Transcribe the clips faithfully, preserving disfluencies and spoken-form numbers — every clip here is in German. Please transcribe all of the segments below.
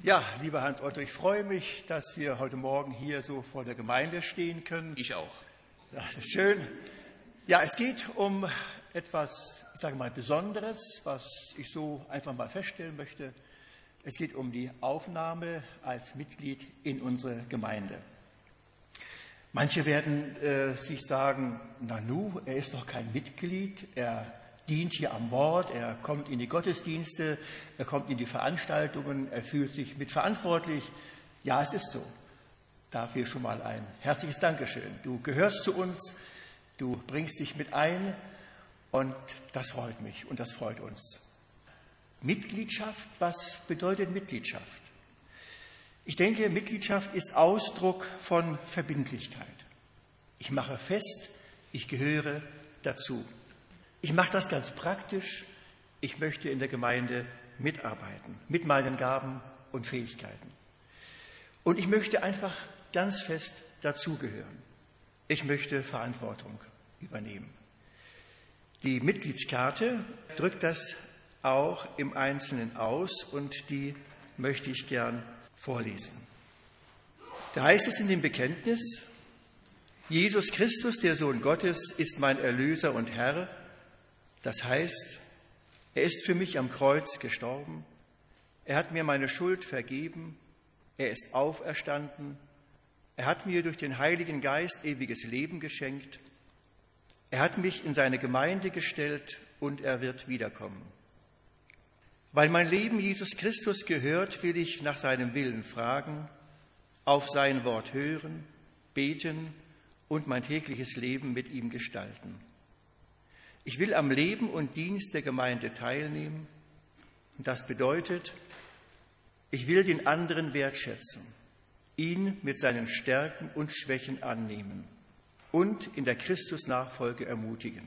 Ja, lieber Hans-Otto, ich freue mich, dass wir heute Morgen hier so vor der Gemeinde stehen können. Ich auch. Ja, das ist schön. Ja, es geht um etwas, ich sage mal, Besonderes, was ich so einfach mal feststellen möchte. Es geht um die Aufnahme als Mitglied in unsere Gemeinde. Manche werden äh, sich sagen, na nu, er ist doch kein Mitglied, er dient hier am Wort, er kommt in die Gottesdienste, er kommt in die Veranstaltungen, er fühlt sich mitverantwortlich. Ja, es ist so. Dafür schon mal ein herzliches Dankeschön. Du gehörst zu uns, du bringst dich mit ein und das freut mich und das freut uns. Mitgliedschaft, was bedeutet Mitgliedschaft? Ich denke, Mitgliedschaft ist Ausdruck von Verbindlichkeit. Ich mache fest, ich gehöre dazu. Ich mache das ganz praktisch. Ich möchte in der Gemeinde mitarbeiten, mit meinen Gaben und Fähigkeiten. Und ich möchte einfach ganz fest dazugehören. Ich möchte Verantwortung übernehmen. Die Mitgliedskarte drückt das auch im Einzelnen aus und die möchte ich gern vorlesen. Da heißt es in dem Bekenntnis: Jesus Christus, der Sohn Gottes, ist mein Erlöser und Herr. Das heißt, er ist für mich am Kreuz gestorben, er hat mir meine Schuld vergeben, er ist auferstanden, er hat mir durch den Heiligen Geist ewiges Leben geschenkt, er hat mich in seine Gemeinde gestellt und er wird wiederkommen. Weil mein Leben Jesus Christus gehört, will ich nach seinem Willen fragen, auf sein Wort hören, beten und mein tägliches Leben mit ihm gestalten. Ich will am Leben und Dienst der Gemeinde teilnehmen. Und das bedeutet, ich will den anderen wertschätzen, ihn mit seinen Stärken und Schwächen annehmen und in der Christusnachfolge ermutigen.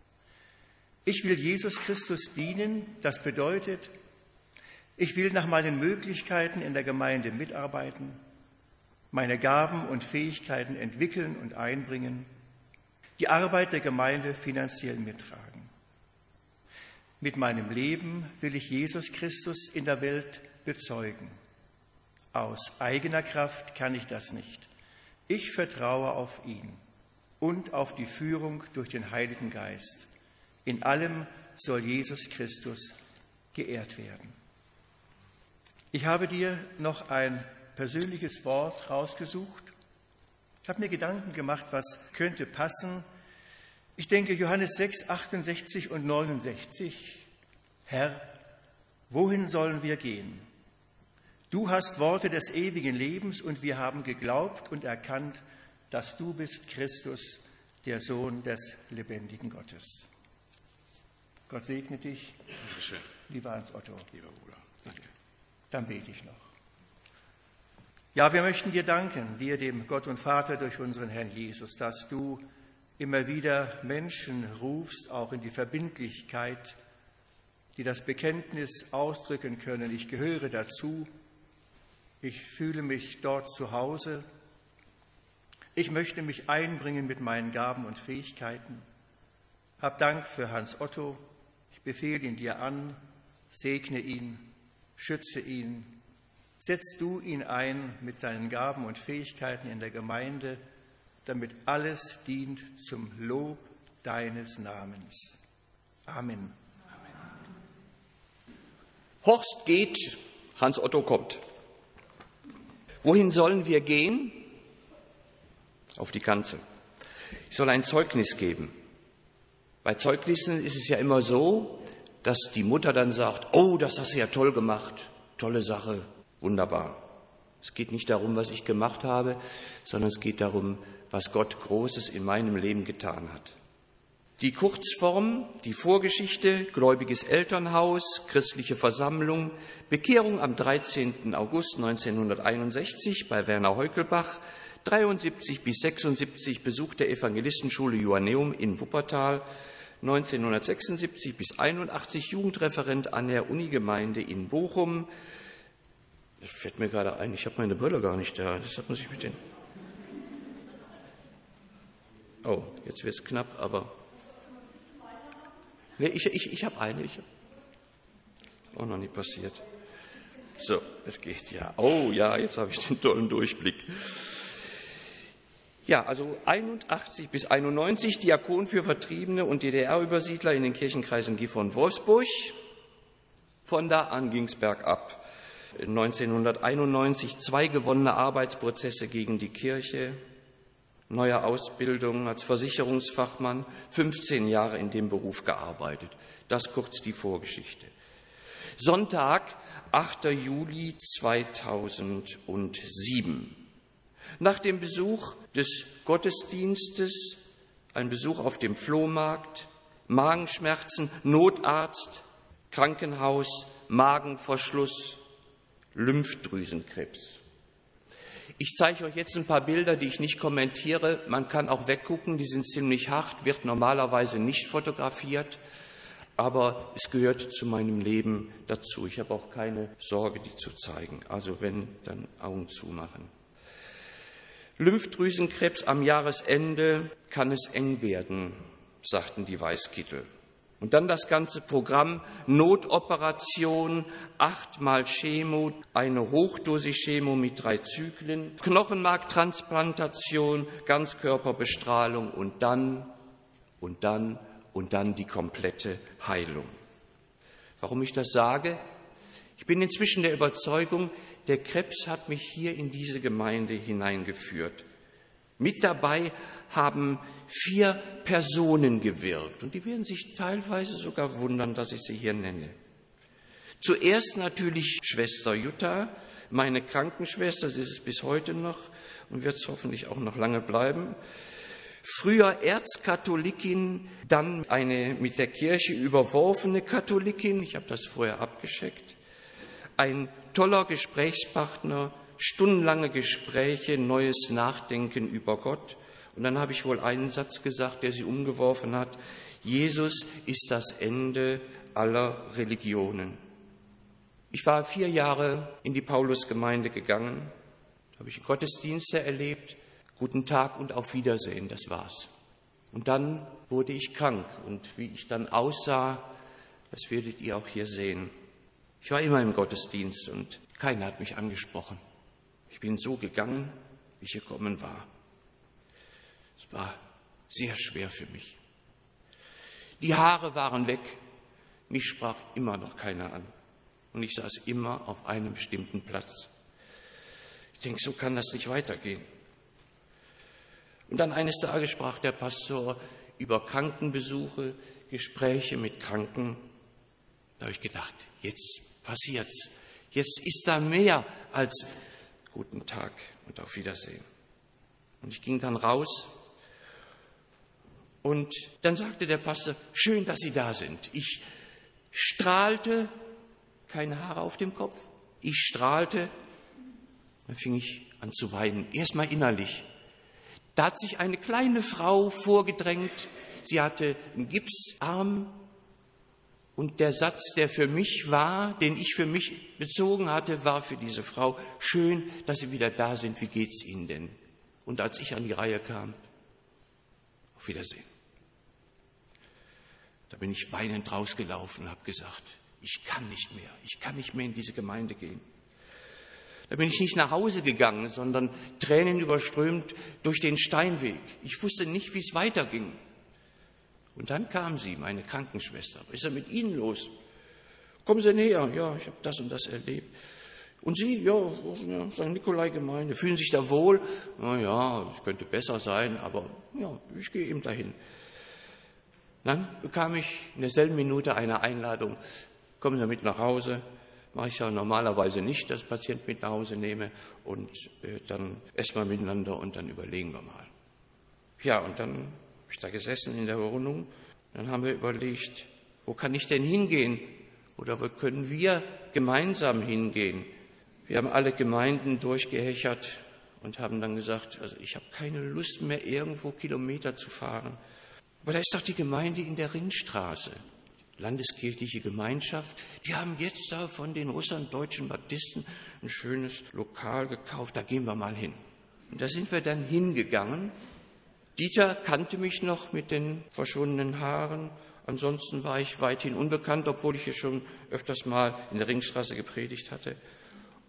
Ich will Jesus Christus dienen. Das bedeutet, ich will nach meinen Möglichkeiten in der Gemeinde mitarbeiten, meine Gaben und Fähigkeiten entwickeln und einbringen, die Arbeit der Gemeinde finanziell mittragen. Mit meinem Leben will ich Jesus Christus in der Welt bezeugen. Aus eigener Kraft kann ich das nicht. Ich vertraue auf ihn und auf die Führung durch den Heiligen Geist. In allem soll Jesus Christus geehrt werden. Ich habe dir noch ein persönliches Wort rausgesucht. Ich habe mir Gedanken gemacht, was könnte passen. Ich denke, Johannes sechs, achtundsechzig und neunundsechzig. Herr, wohin sollen wir gehen? Du hast Worte des ewigen Lebens und wir haben geglaubt und erkannt, dass du bist Christus, der Sohn des lebendigen Gottes. Gott segne dich, Dankeschön. Lieber Hans-Otto. Lieber Bruder, danke. Dann bete ich noch. Ja, wir möchten dir danken, dir, dem Gott und Vater, durch unseren Herrn Jesus, dass du immer wieder Menschen rufst, auch in die Verbindlichkeit, die das Bekenntnis ausdrücken können. Ich gehöre dazu. Ich fühle mich dort zu Hause. Ich möchte mich einbringen mit meinen Gaben und Fähigkeiten. Hab Dank für Hans-Otto. Ich befehle ihn dir an. Segne ihn, schütze ihn. Setz du ihn ein mit seinen Gaben und Fähigkeiten in der Gemeinde, damit alles dient zum Lob deines Namens. Amen. Horst geht, Hans-Otto kommt. Wohin sollen wir gehen? Auf die Kanzel. Ich soll ein Zeugnis geben. Bei Zeugnissen ist es ja immer so, dass die Mutter dann sagt, oh, das hast du ja toll gemacht, tolle Sache. Wunderbar. Es geht nicht darum, was ich gemacht habe, sondern es geht darum, was Gott Großes in meinem Leben getan hat. Die Kurzform, die Vorgeschichte, gläubiges Elternhaus, christliche Versammlung, Bekehrung am dreizehnten August neunzehnhunderteinundsechzig bei Werner Heukelbach, dreiundsiebzig bis sechsundsiebzig Besuch der Evangelistenschule Joanneum in Wuppertal, neunzehnhundertsechsundsiebzig bis einundachtzig Jugendreferent an der Unigemeinde in Bochum. Das fällt mir gerade ein, ich habe meine Brille gar nicht da. Deshalb muss ich mit den. Oh, jetzt wird es knapp, aber. Nee, ich, ich, ich habe eine. Ich hab... Auch noch nie passiert. So, es geht ja. Oh ja, jetzt habe ich den tollen Durchblick. Ja, also einundachtzig bis einundneunzig Diakon für Vertriebene und D D R-Übersiedler in den Kirchenkreisen Gifhorn und Wolfsburg. Von da an ging es bergab. neunzehnhunderteinundneunzig zwei gewonnene Arbeitsprozesse gegen die Kirche, neue Ausbildung als Versicherungsfachmann, fünfzehn Jahre in dem Beruf gearbeitet. Das kurz die Vorgeschichte. Sonntag, achter Juli zweitausendsieben. Nach dem Besuch des Gottesdienstes, ein Besuch auf dem Flohmarkt, Magenschmerzen, Notarzt, Krankenhaus, Magenverschluss, Lymphdrüsenkrebs. Ich zeige euch jetzt ein paar Bilder, die ich nicht kommentiere. Man kann auch weggucken, die sind ziemlich hart, wird normalerweise nicht fotografiert, aber es gehört zu meinem Leben dazu. Ich habe auch keine Sorge, die zu zeigen. Also wenn, dann Augen zumachen. Lymphdrüsenkrebs am Jahresende kann es eng werden, sagten die Weißkittel. Und dann das ganze Programm, Notoperation, achtmal Chemo, eine Hochdosis-Chemo mit drei Zyklen, Knochenmarktransplantation, Ganzkörperbestrahlung und dann, und dann, und dann die komplette Heilung. Warum ich das sage? Ich bin inzwischen der Überzeugung, der Krebs hat mich hier in diese Gemeinde hineingeführt. Mit dabei haben vier Personen gewirkt. Und die werden sich teilweise sogar wundern, dass ich sie hier nenne. Zuerst natürlich Schwester Jutta, meine Krankenschwester, sie ist es bis heute noch und wird es hoffentlich auch noch lange bleiben. Früher Erzkatholikin, dann eine mit der Kirche überworfene Katholikin, ich habe das vorher abgescheckt. Ein toller Gesprächspartner, stundenlange Gespräche, neues Nachdenken über Gott. Und dann habe ich wohl einen Satz gesagt, der sie umgeworfen hat. Jesus ist das Ende aller Religionen. Ich war vier Jahre in die Paulusgemeinde gegangen, habe ich Gottesdienste erlebt. Guten Tag und auf Wiedersehen, das war's. Und dann wurde ich krank. Und wie ich dann aussah, das werdet ihr auch hier sehen. Ich war immer im Gottesdienst und keiner hat mich angesprochen. Ich bin so gegangen, wie ich gekommen war. Es war sehr schwer für mich. Die Haare waren weg, mich sprach immer noch keiner an. Und ich saß immer auf einem bestimmten Platz. Ich denke, so kann das nicht weitergehen. Und dann eines Tages sprach der Pastor über Krankenbesuche, Gespräche mit Kranken. Da habe ich gedacht, jetzt passiert's. Jetzt ist da mehr als guten Tag und auf Wiedersehen. Und ich ging dann raus und dann sagte der Pastor, schön, dass Sie da sind. Ich strahlte, keine Haare auf dem Kopf, ich strahlte, dann fing ich an zu weinen, erstmal innerlich. Da hat sich eine kleine Frau vorgedrängt, sie hatte einen Gipsarm und der Satz, der für mich war, den ich für mich bezogen hatte, war für diese Frau, schön, dass Sie wieder da sind, wie geht's Ihnen denn? Und als ich an die Reihe kam, auf Wiedersehen. Da bin ich weinend rausgelaufen und habe gesagt, ich kann nicht mehr, ich kann nicht mehr in diese Gemeinde gehen. Da bin ich nicht nach Hause gegangen, sondern Tränen überströmt durch den Steinweg. Ich wusste nicht, wie es weiterging. Und dann kam sie, meine Krankenschwester. Was ist denn mit Ihnen los? Kommen Sie näher. Ja, ich habe das und das erlebt. Und Sie, ja, Sankt Nikolai-Gemeinde, fühlen sich da wohl? Na ja, es könnte besser sein, aber ja, ich gehe eben dahin. Dann bekam ich in derselben Minute eine Einladung. Kommen Sie mit nach Hause. Mache ich ja normalerweise nicht, dass Patient mit nach Hause nehme und äh, dann essen wir miteinander und dann überlegen wir mal. Ja, und dann habe ich da gesessen in der Wohnung. Dann haben wir überlegt, wo kann ich denn hingehen? Oder wo können wir gemeinsam hingehen? Wir haben alle Gemeinden durchgehechert und haben dann gesagt, also ich habe keine Lust mehr, irgendwo Kilometer zu fahren. Aber da ist doch die Gemeinde in der Ringstraße. Landeskirchliche Gemeinschaft, die haben jetzt da von den russlanddeutschen Baptisten ein schönes Lokal gekauft, da gehen wir mal hin. Und da sind wir dann hingegangen. Dieter kannte mich noch mit den verschwundenen Haaren, ansonsten war ich weithin unbekannt, obwohl ich hier schon öfters mal in der Ringstraße gepredigt hatte.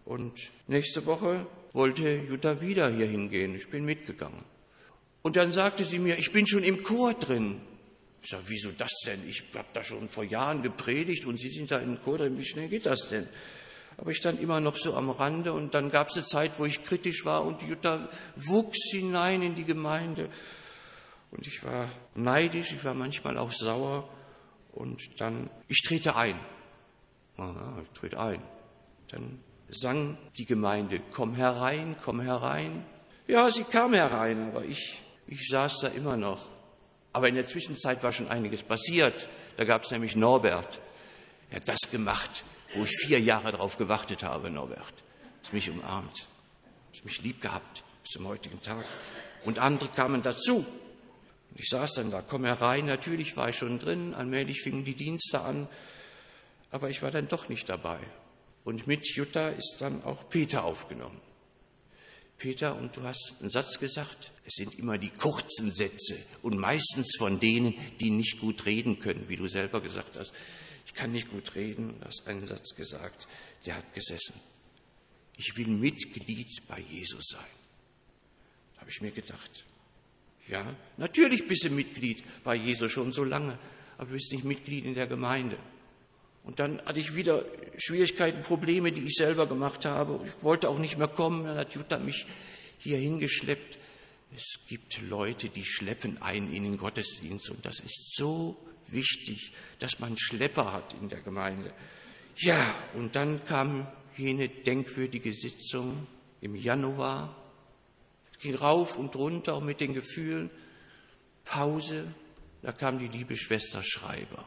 Und nächste Woche wollte Jutta wieder hier hingehen. Ich bin mitgegangen. Und dann sagte sie mir, ich bin schon im Chor drin. Ich sage, wieso das denn? Ich habe da schon vor Jahren gepredigt und Sie sind da im Chor drin. Wie schnell geht das denn? Aber ich stand immer noch so am Rande und dann gab es eine Zeit, wo ich kritisch war und Jutta wuchs hinein in die Gemeinde. Und ich war neidisch, ich war manchmal auch sauer und dann, ich trete ein. Aha, ich trete ein. Dann sang die Gemeinde, komm herein, komm herein. Ja, sie kam herein, aber ich, ich saß da immer noch. Aber in der Zwischenzeit war schon einiges passiert. Da gab es nämlich Norbert. Er hat das gemacht, wo ich vier Jahre darauf gewartet habe, Norbert. Ist mich umarmt, ist mich lieb gehabt bis zum heutigen Tag. Und andere kamen dazu. Und ich saß dann da, komm herein. Natürlich war ich schon drin, allmählich fingen die Dienste an. Aber ich war dann doch nicht dabei. Und mit Jutta ist dann auch Peter aufgenommen. Peter, und du hast einen Satz gesagt, es sind immer die kurzen Sätze und meistens von denen, die nicht gut reden können, wie du selber gesagt hast. Ich kann nicht gut reden, du hast einen Satz gesagt, der hat gesessen. Ich will Mitglied bei Jesus sein. Da habe ich mir gedacht, ja, natürlich bist du Mitglied bei Jesus schon so lange, aber du bist nicht Mitglied in der Gemeinde. Und dann hatte ich wieder Schwierigkeiten, Probleme, die ich selber gemacht habe. Ich wollte auch nicht mehr kommen. Dann hat Jutta mich hier hingeschleppt. Es gibt Leute, die schleppen einen in den Gottesdienst. Und das ist so wichtig, dass man Schlepper hat in der Gemeinde. Ja, und dann kam jene denkwürdige Sitzung im Januar. Es ging rauf und runter, auch mit den Gefühlen. Pause, da kam die liebe Schwester Schreiber.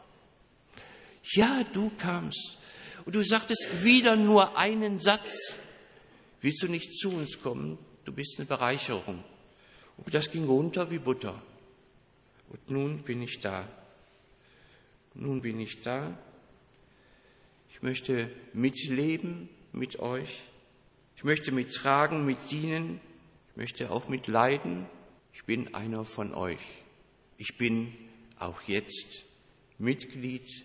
Ja, du kamst und du sagtest wieder nur einen Satz. Willst du nicht zu uns kommen? Du bist eine Bereicherung. Und das ging runter wie Butter. Und nun bin ich da. Nun bin ich da. Ich möchte mitleben mit euch. Ich möchte mittragen, mitdienen. Ich möchte auch mitleiden. Ich bin einer von euch. Ich bin auch jetzt Mitglied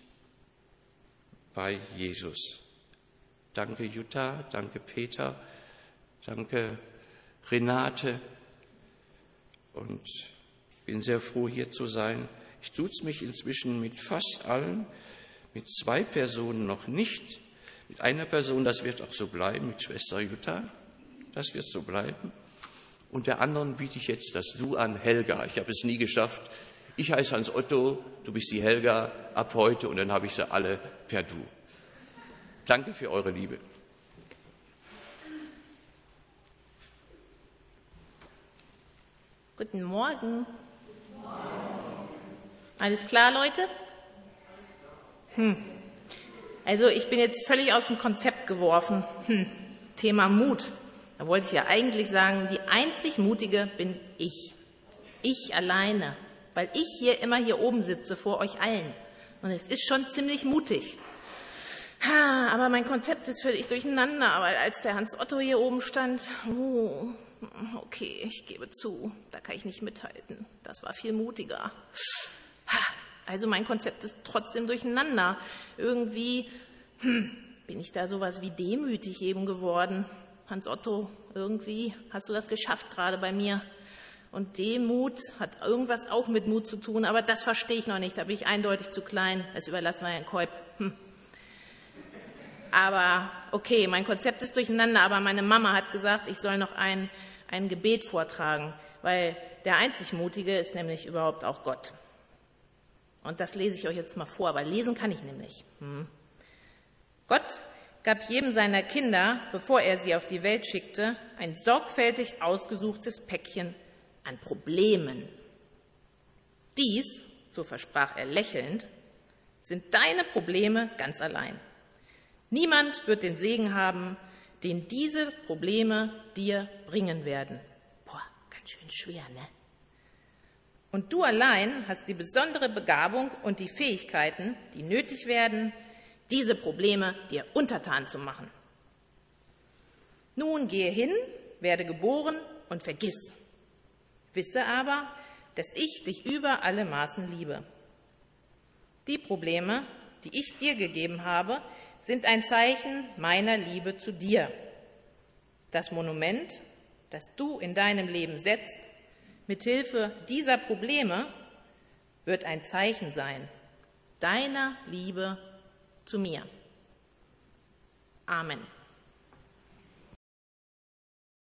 bei Jesus. Danke Jutta, danke Peter, danke Renate und ich bin sehr froh, hier zu sein. Ich duze mich inzwischen mit fast allen, mit zwei Personen noch nicht, mit einer Person, das wird auch so bleiben, mit Schwester Jutta, das wird so bleiben. Und der anderen biete ich jetzt das Du an, Helga. Ich habe es nie geschafft. Ich heiße Hans Otto, du bist die Helga ab heute und dann habe ich sie alle per Du. Danke für eure Liebe. Guten Morgen. Alles klar, Leute? Hm. Also ich bin jetzt völlig aus dem Konzept geworfen. Hm. Thema Mut. Da wollte ich ja eigentlich sagen, die einzig Mutige bin ich. Ich alleine. Weil ich hier immer hier oben sitze vor euch allen. Und es ist schon ziemlich mutig. Ha, aber mein Konzept ist völlig durcheinander. Weil als der Hans Otto hier oben stand, oh, okay, ich gebe zu, da kann ich nicht mithalten. Das war viel mutiger. Ha, also mein Konzept ist trotzdem durcheinander. Irgendwie hm, bin ich da sowas wie demütig eben geworden. Hans Otto, irgendwie hast du das geschafft gerade bei mir. Und Demut hat irgendwas auch mit Mut zu tun, aber das verstehe ich noch nicht. Da bin ich eindeutig zu klein. Das überlassen wir Herrn Kolb. Hm. Aber okay, mein Konzept ist durcheinander, aber meine Mama hat gesagt, ich soll noch ein, ein Gebet vortragen, weil der einzig Mutige ist nämlich überhaupt auch Gott. Und das lese ich euch jetzt mal vor, aber lesen kann ich nämlich. Hm. Gott gab jedem seiner Kinder, bevor er sie auf die Welt schickte, ein sorgfältig ausgesuchtes Päckchen an Problemen. Dies, so versprach er lächelnd, sind deine Probleme ganz allein. Niemand wird den Segen haben, den diese Probleme dir bringen werden. Boah, ganz schön schwer, ne? Und du allein hast die besondere Begabung und die Fähigkeiten, die nötig werden, diese Probleme dir untertan zu machen. Nun gehe hin, werde geboren und vergiss. Wisse aber, dass ich dich über alle Maßen liebe. Die Probleme, die ich dir gegeben habe, sind ein Zeichen meiner Liebe zu dir. Das Monument, das du in deinem Leben setzt, mithilfe dieser Probleme, wird ein Zeichen sein deiner Liebe zu mir. Amen.